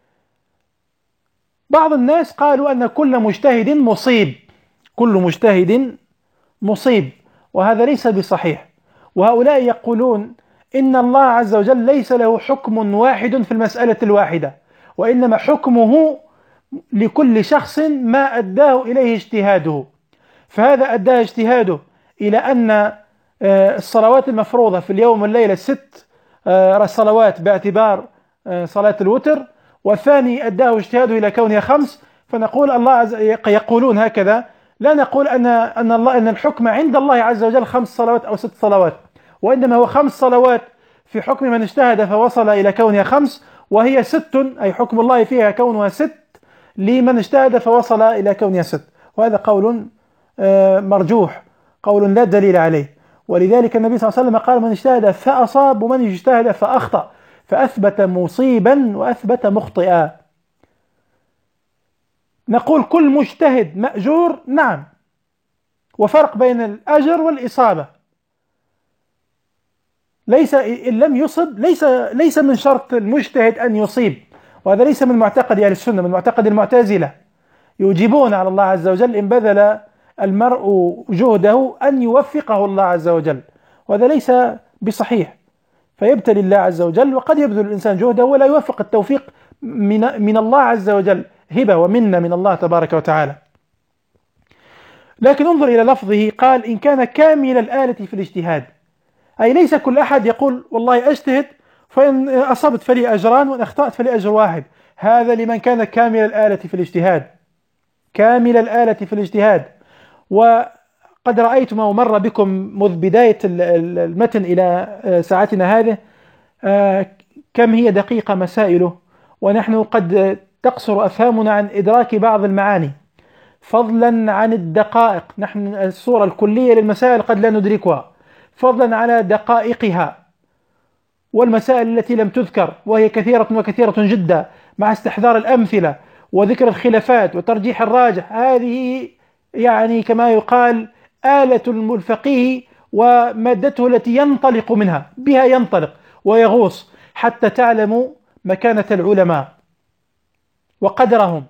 بعض الناس قالوا أن كل مجتهد مصيب، كل مجتهد مصيب، وهذا ليس بصحيح. وهؤلاء يقولون إن الله عز وجل ليس له حكم واحد في المسألة الواحدة، وإنما حكمه لكل شخص ما أداه إليه اجتهاده، فهذا أداه اجتهاده إلى أن الصلوات المفروضة في اليوم والليلة ست صلوات باعتبار صلاة الوتر، والثاني أداه اجتهاده إلى كونها خمس، فنقول الله عز يقولون هكذا، لا نقول أن أن الله أن الحكم عند الله عز وجل خمس صلوات أو ست صلوات، وإنما هو خمس صلوات في حكم من اجتهد فوصل إلى كونها خمس، وهي ست أي حكم الله فيها كونها ست لمن اجتهد فوصل إلى كونها ست. وهذا قول مرجوح، قول لا دليل عليه. ولذلك النبي صلى الله عليه وسلم قال: من اجتهد فأصاب ومن اجتهد فأخطأ، فأثبت مصيبا وأثبت مخطئا. نقول كل مجتهد مأجور، نعم، وفرق بين الأجر والإصابة. ليس إن لم يصب ليس ليس من شرط المجتهد أن يصيب، وهذا ليس من معتقد أهل السنة، من معتقد المعتزلة، يوجبون على الله عز وجل إن بذل المرء جهده أن يوفقه الله عز وجل، وهذا ليس بصحيح، فيبتلي الله عز وجل، وقد يبذل الإنسان جهده ولا يوفق. التوفيق من, من الله عز وجل، هبة ومنة من الله تبارك وتعالى. لكن انظر إلى لفظه، قال: إن كان كامل الآلة في الاجتهاد، أي ليس كل أحد يقول والله أجتهد فإن أصبت فلي أجران وإن أخطأت فلي أجر واحد. هذا لمن كان كامل الآلة في الاجتهاد، كامل الآلة في الاجتهاد. وقد رأيتم ومر بكم منذ بداية المتن إلى ساعتنا هذه كم هي دقيقة مسائله، ونحن قد تقصر أفهامنا عن إدراك بعض المعاني، فضلا عن الدقائق. نحن الصورة الكلية للمسائل قد لا ندركها، فضلا على دقائقها والمسائل التي لم تذكر، وهي كثيرة وكثيرة جدا، مع استحضار الأمثلة وذكر الخلافات وترجيح الراجح. هذه يعني كما يقال آلة الفقيه ومادته التي ينطلق منها، بها ينطلق ويغوص حتى تعلموا مكانة العلماء وقدرهم.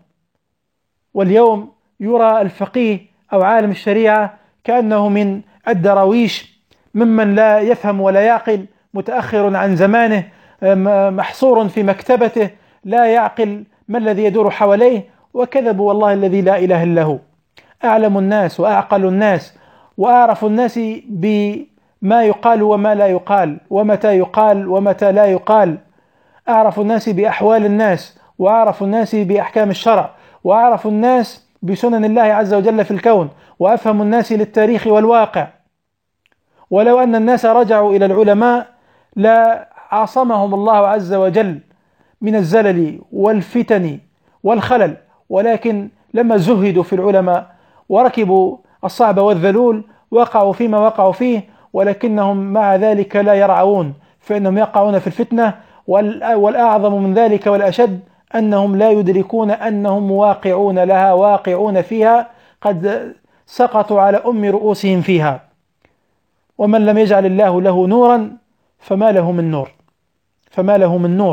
واليوم يرى الفقيه أو عالم الشريعة كأنه من الدراويش، ممن لا يفهم ولا يعقل، متأخر عن زمانه، محصور في مكتبته، لا يعقل ما الذي يدور حواليه. وكذبوا والله الذي لا إله إلا هو. أعلم الناس وأعقل الناس وأعرف الناس بما يقال وما لا يقال، ومتى يقال ومتى لا يقال. أعرف الناس بأحوال الناس، وأعرف الناس بأحكام الشرع، وأعرف الناس بسنن الله عز وجل في الكون، وأفهم الناس للتاريخ والواقع. ولو أن الناس رجعوا إلى العلماء لا عاصمهم الله عز وجل من الزلل والفتن والخلل، ولكن لما زهدوا في العلماء وركبوا الصعب والذلول وقعوا فيما وقعوا فيه، ولكنهم مع ذلك لا يرعون، فإنهم يقعون في الفتنة. والأعظم من ذلك والأشد أنهم لا يدركون أنهم واقعون لها، واقعون فيها، قد سقطوا على أم رؤوسهم فيها. ومن لم يجعل الله له نورا فما له من نور، فما له من نور.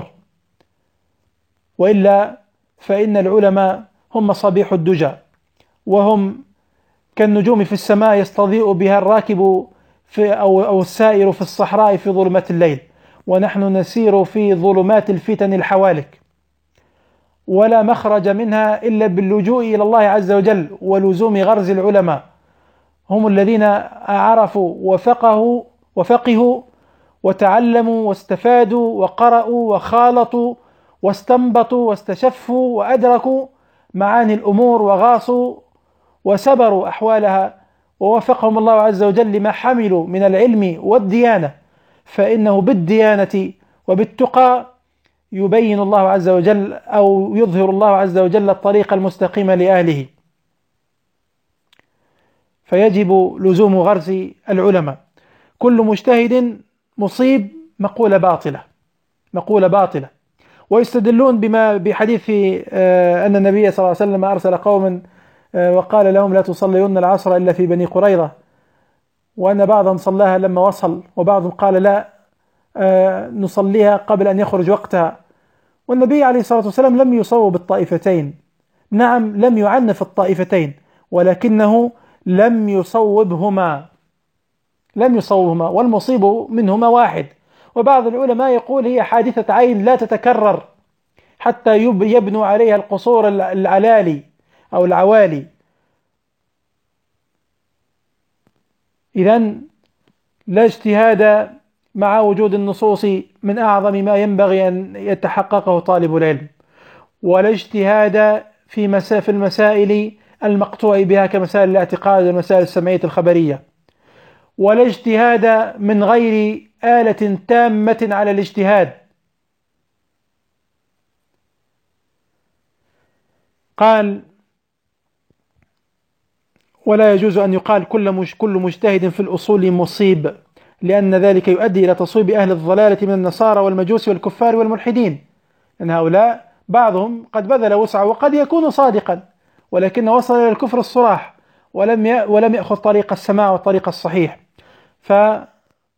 وإلا فإن العلماء هم مصابيح الدجى، وهم كالنجوم في السماء يستضيء بها الراكب في أو, أو السائر في الصحراء في ظلمات الليل، ونحن نسير في ظلمات الفتن الحوالك، ولا مخرج منها إلا باللجوء إلى الله عز وجل ولزوم غرز العلماء. هم الذين عرفوا وفقهوا وفقهوا وتعلموا واستفادوا وقرأوا وخالطوا واستنبطوا واستشفوا وأدركوا معاني الأمور وغاصوا وسبروا أحوالها، ووفقهم الله عز وجل لما حملوا من العلم والديانة. فإنه بالديانة وبالتقى يبين الله عز وجل أو يظهر الله عز وجل الطريق المستقيم لأهله. فيجب لزوم غرس العلماء. كل مجتهد مصيب مقولة باطلة، مقولة باطلة. ويستدلون بما بحديث أن النبي صلى الله عليه وسلم أرسل قوما وقال لهم لا تصلين العصر إلا في بني قريظة، وأن بعضهم صلاها لما وصل، وبعضهم قال لا نصليها قبل أن يخرج وقتها. والنبي عليه الصلاة والسلام لم يصوب الطائفتين، نعم لم يعنف الطائفتين، ولكنه لم يصوبهما، لم يصوبهما، والمصيب منهما واحد. وبعض العلماء يقول هي حادثة عين لا تتكرر حتى يبنوا عليها القصور العلالي أو العوالي. إذن لا اجتهاد مع وجود النصوص من أعظم ما ينبغي أن يتحققه طالب العلم، ولا اجتهاد في مسا في المسائل المقطوع بها كمسائل الاعتقاد والمسائل السمعية الخبرية، ولا اجتهاد من غير آلة تامة على الاجتهاد. قال: ولا يجوز أن يقال كل مش كل مجتهد في الأصول مصيب، لأن ذلك يؤدي إلى تصويب أهل الضلالة من النصارى والمجوس والكفار والملحدين، أن هؤلاء بعضهم قد بذل وسعه وقد يكون صادقا، ولكن وصل إلى الكفر الصراح ولم ولم يأخذ طريق السماع والطريق الصحيح، فضاع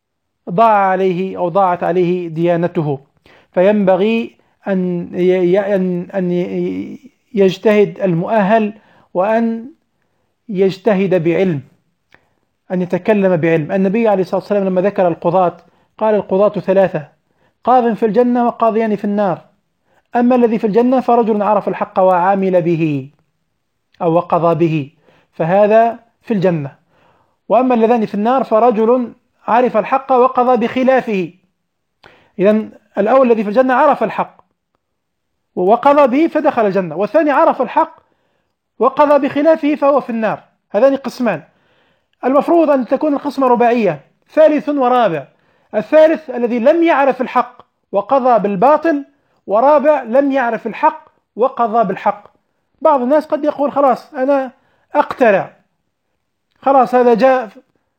عليه أو ضاعت عليه ديانته. فينبغي أن أن يجتهد المؤهل، وأن يجتهد بعلم، أن يتكلم بعلم. النبي عليه الصلاة والسلام لما ذكر القضاة قال: القضاة ثلاثة، قاض في الجنة وقاضيان في النار، أما الذي في الجنة فرجل عرف الحق وعامل به أو وقضى به، فهذا في الجنة. وأما اللذان في النار فرجل عرف الحق وقضى بخلافه. إذن الأول الذي في الجنة عرف الحق وقضى به فدخل الجنة، والثاني عرف الحق وقضى بخلافه فهو في النار. هذان قسمان، المفروض أن تكون القسمة رباعية، ثالث ورابع. الثالث الذي لم يعرف الحق وقضى بالباطل، ورابع لم يعرف الحق وقضى بالحق. بعض الناس قد يقول: خلاص أنا أقترع، خلاص هذا جاء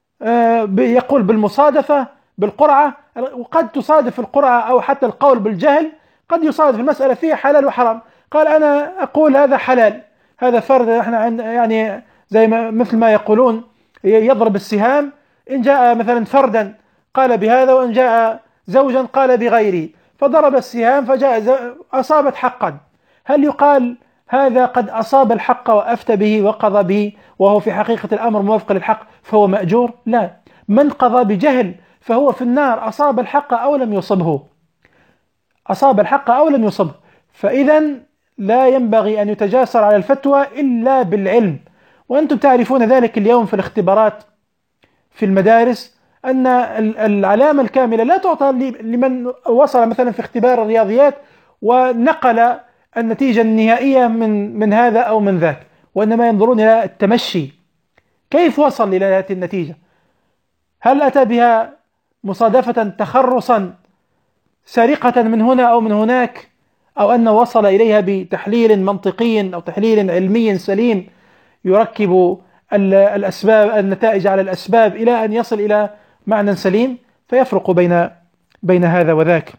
يقول بالمصادفة بالقرعة، وقد تصادف القرعة أو حتى القول بالجهل، قد يصادف المسألة فيها حلال وحرام، قال أنا أقول هذا حلال، هذا فرد، احنا يعني زي ما مثل ما يقولون يضرب السهام، إن جاء مثلا فردا قال بهذا، وإن جاء زوجا قال بغيره، فضرب السهام فجاء أصابت حقا. هل يقال هذا قد أصاب الحق وأفتى به وقضى به وهو في حقيقة الأمر موافق للحق فهو مأجور؟ لا، من قضى بجهل فهو في النار، أصاب الحق أو لم يصبه، أصاب الحق أو لم يصبه. فإذا لا ينبغي أن يتجاسر على الفتوى إلا بالعلم. وأنتم تعرفون ذلك اليوم في الاختبارات في المدارس، أن العلامة الكاملة لا تعطى لمن وصل مثلا في اختبار الرياضيات ونقل النتيجة النهائية من من هذا أو من ذاك، وإنما ينظرون إلى التمشي، كيف وصل إلى هذه النتيجة، هل أتى بها مصادفة تخرصا سرقة من هنا أو من هناك، أو أنه وصل إليها بتحليل منطقي أو تحليل علمي سليم يركب الأسباب النتائج على الأسباب إلى أن يصل إلى معنى سليم. فيفرق بين بين هذا وذاك.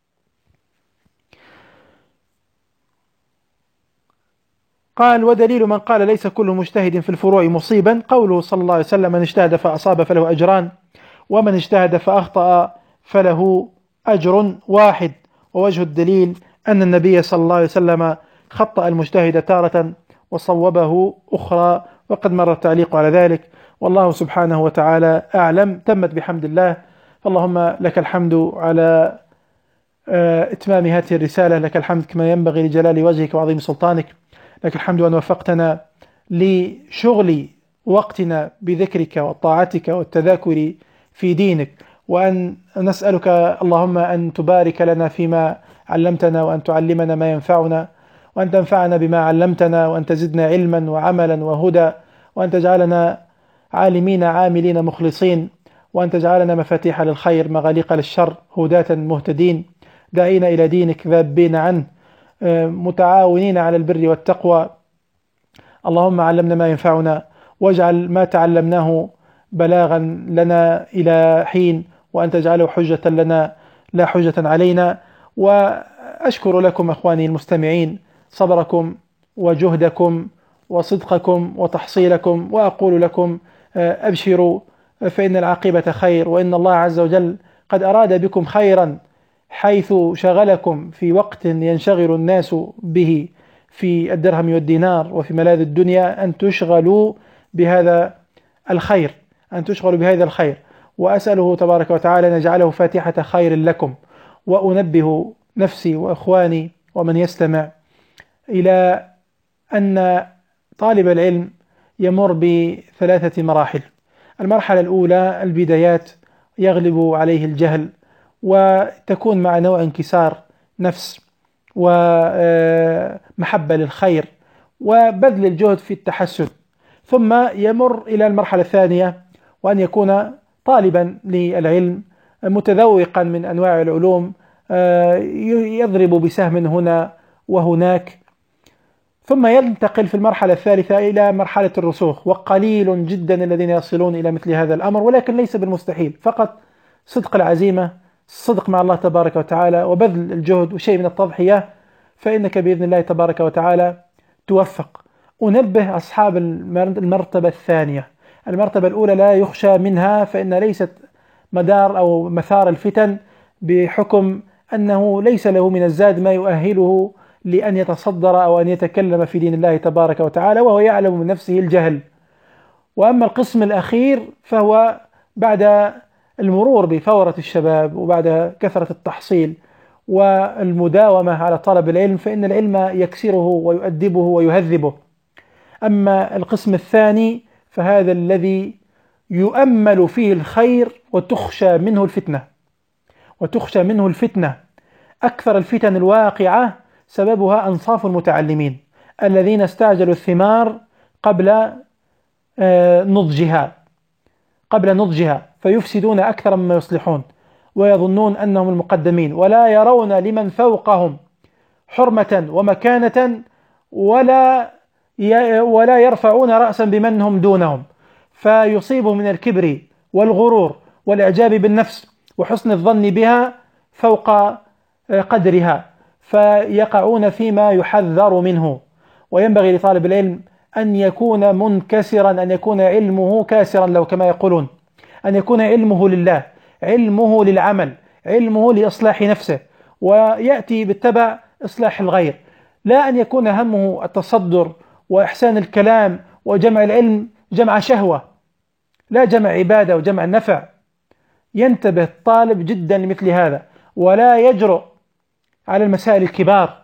قال: ودليل من قال ليس كل مجتهد في الفروع مصيبا قوله صلى الله عليه وسلم: من اجتهد فأصاب فله أجران، ومن اجتهد فأخطأ فله أجر واحد. ووجه الدليل أن النبي صلى الله عليه وسلم خطأ المجتهد تارة وصوبه أخرى، وقد مر التعليق على ذلك، والله سبحانه وتعالى أعلم. تمت بحمد الله. فاللهم لك الحمد على إتمام هذه الرسالة، لك الحمد كما ينبغي لجلال وجهك وعظيم سلطانك، لك الحمد أن وفقتنا لشغل وقتنا بذكرك وطاعتك والتذاكر في دينك، وأن نسألك اللهم أن تبارك لنا فيما علمتنا، وأن تعلمنا ما ينفعنا، وأن تنفعنا بما علمتنا، وأن تزدنا علما وعملا وهدى، وأن تجعلنا عالمين عاملين مخلصين، وأن تجعلنا مفاتيح للخير مغاليق للشر، هداة مهتدين، داعين إلى دينك ذابين عنه، متعاونين على البر والتقوى. اللهم علمنا ما ينفعنا، واجعل ما تعلمناه بلاغا لنا إلى حين، وأن تجعله حجة لنا لا حجة علينا. وأشكر لكم أخواني المستمعين صبركم وجهدكم وصدقكم وتحصيلكم، وأقول لكم أبشروا فإن العاقبة خير، وإن الله عز وجل قد أراد بكم خيرا، حيث شغلكم في وقت ينشغل الناس به في الدرهم والدينار وفي ملاذ الدنيا أن تشغلوا بهذا الخير، أن تشغلوا بهذا الخير. وأسأله تبارك وتعالى أن يجعله فاتحة خير لكم. وأنبه نفسي وإخواني ومن يستمع إلى أن طالب العلم يمر بثلاثة مراحل. المرحلة الأولى البدايات، يغلب عليه الجهل وتكون مع نوع انكسار نفس ومحبة للخير وبذل الجهد في التحسن، ثم يمر إلى المرحلة الثانية وأن يكون طالبا للعلم متذوقا من أنواع العلوم، يضرب بسهم هنا وهناك، ثم ينتقل في المرحلة الثالثة إلى مرحلة الرسوخ. وقليل جدا الذين يصلون إلى مثل هذا الأمر، ولكن ليس بالمستحيل، فقط صدق العزيمة، صدق مع الله تبارك وتعالى، وبذل الجهد وشيء من التضحية، فإنك بإذن الله تبارك وتعالى توفق. أنبه أصحاب المرتبة الثانية، المرتبة الأولى لا يخشى منها، فإن ليست مدار أو مثار الفتن، بحكم أنه ليس له من الزاد ما يؤهله لأن يتصدر أو أن يتكلم في دين الله تبارك وتعالى، وهو يعلم من نفسه الجهل. وأما القسم الأخير فهو بعد المرور بفورة الشباب وبعد كثرة التحصيل والمداومة على طلب العلم، فإن العلم يكسره ويؤدبه ويهذبه. أما القسم الثاني فهذا الذي يؤمل فيه الخير وتخشى منه الفتنة، وتخشى منه الفتنة. أكثر الفتن الواقعة سببها أنصاف المتعلمين الذين استعجلوا الثمار قبل نضجها قبل نضجها فيفسدون أكثر مما يصلحون، ويظنون أنهم المقدمين، ولا يرون لمن فوقهم حرمة ومكانة، ولا ولا يرفعون رأسا بمن هم دونهم، فيصيبهم من الكبر والغرور والإعجاب بالنفس وحسن الظن بها فوق قدرها، فيقعون فيما يحذر منه. وينبغي لطالب العلم أن يكون منكسرا، أن يكون علمه كاسرا له كما يقولون، أن يكون علمه لله، علمه للعمل، علمه لإصلاح نفسه، ويأتي بالتبع إصلاح الغير، لا أن يكون همه التصدر وإحسان الكلام وجمع العلم جمع شهوة، لا جمع عبادة وجمع نفع. ينتبه الطالب جدا لمثل هذا، ولا يجرؤ على المسائل الكبار،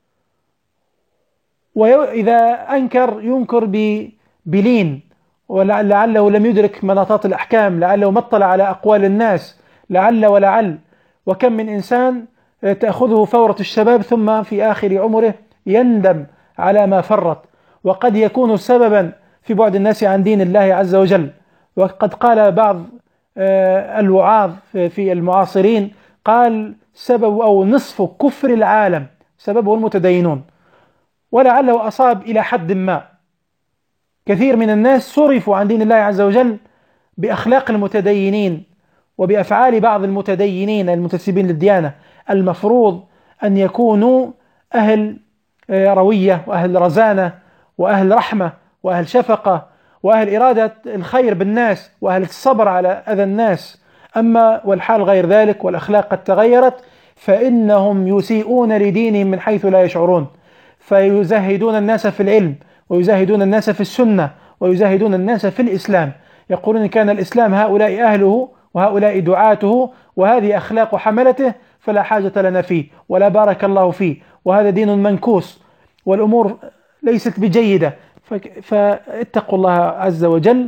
وإذا أنكر ينكر بلين، ولعله لم يدرك مناطات الأحكام، لعله ما اطلع على أقوال الناس، لعل ولعل. وكم من إنسان تأخذه فورة الشباب ثم في آخر عمره يندم على ما فرط، وقد يكون سببا في بعد الناس عن دين الله عز وجل. وقد قال بعض الوعاظ في المعاصرين، قال سبب أو نصف كفر العالم سببه المتدينون، ولعله أصاب إلى حد ما. كثير من الناس صرفوا عن دين الله عز وجل بأخلاق المتدينين وبأفعال بعض المتدينين المنتسبين للديانة. المفروض أن يكونوا أهل روية وأهل رزانة وأهل رحمة وأهل شفقة وأهل إرادة الخير بالناس وأهل الصبر على أذى الناس. أما والحال غير ذلك والأخلاق قد تغيرت، فإنهم يسيئون لدينهم من حيث لا يشعرون، فيزهدون الناس في العلم ويزهدون الناس في السنة ويزهدون الناس في الإسلام. يقولون إن كان الإسلام هؤلاء أهله وهؤلاء دعاته وهذه أخلاق حملته فلا حاجة لنا فيه ولا بارك الله فيه، وهذا دين منكوس والأمور ليست بجيدة. فاتقوا الله عز وجل،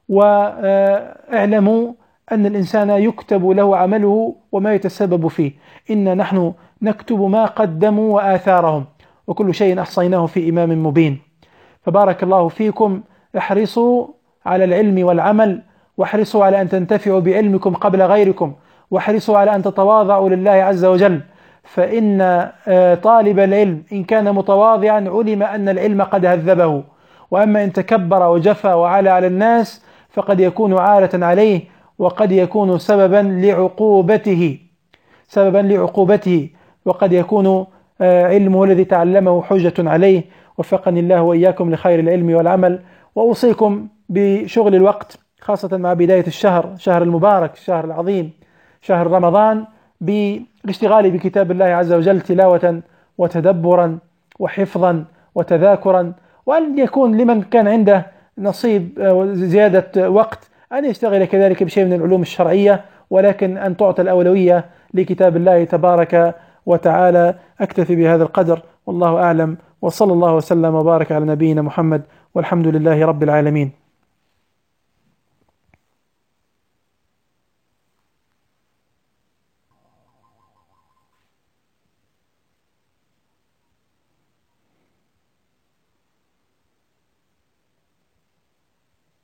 واعلموا أن الإنسان يكتب له عمله وما يتسبب فيه. إن نحن نكتب ما قدموا وآثارهم، وكل شيء أحصيناه في إمام مبين. فبارك الله فيكم، احرصوا على العلم والعمل، واحرصوا على أن تنتفعوا بعلمكم قبل غيركم، واحرصوا على أن تتواضعوا لله عز وجل، فإن طالب العلم إن كان متواضعا علم أن العلم قد هذبه، وأما إن تكبر وجفى وعلى على الناس فقد يكون عالة عليه، وقد يكون سببا لعقوبته سببا لعقوبته وقد يكون علمه الذي تعلمه حجة عليه. وفقني الله وإياكم لخير العلم والعمل، وأوصيكم بشغل الوقت خاصة مع بداية الشهر، شهر المبارك، الشهر العظيم، شهر رمضان، بالاشتغال بكتاب الله عز وجل تلاوة وتدبرا وحفظا وتذاكرا، وأن يكون لمن كان عنده نصيب زيادة وقت أن يشتغل كذلك بشيء من العلوم الشرعية، ولكن أن تعطى الأولوية لكتاب الله تبارك وتعالى. أكتفي بهذا القدر، والله أعلم، وصلى الله وسلم وبارك على نبينا محمد، والحمد لله رب العالمين.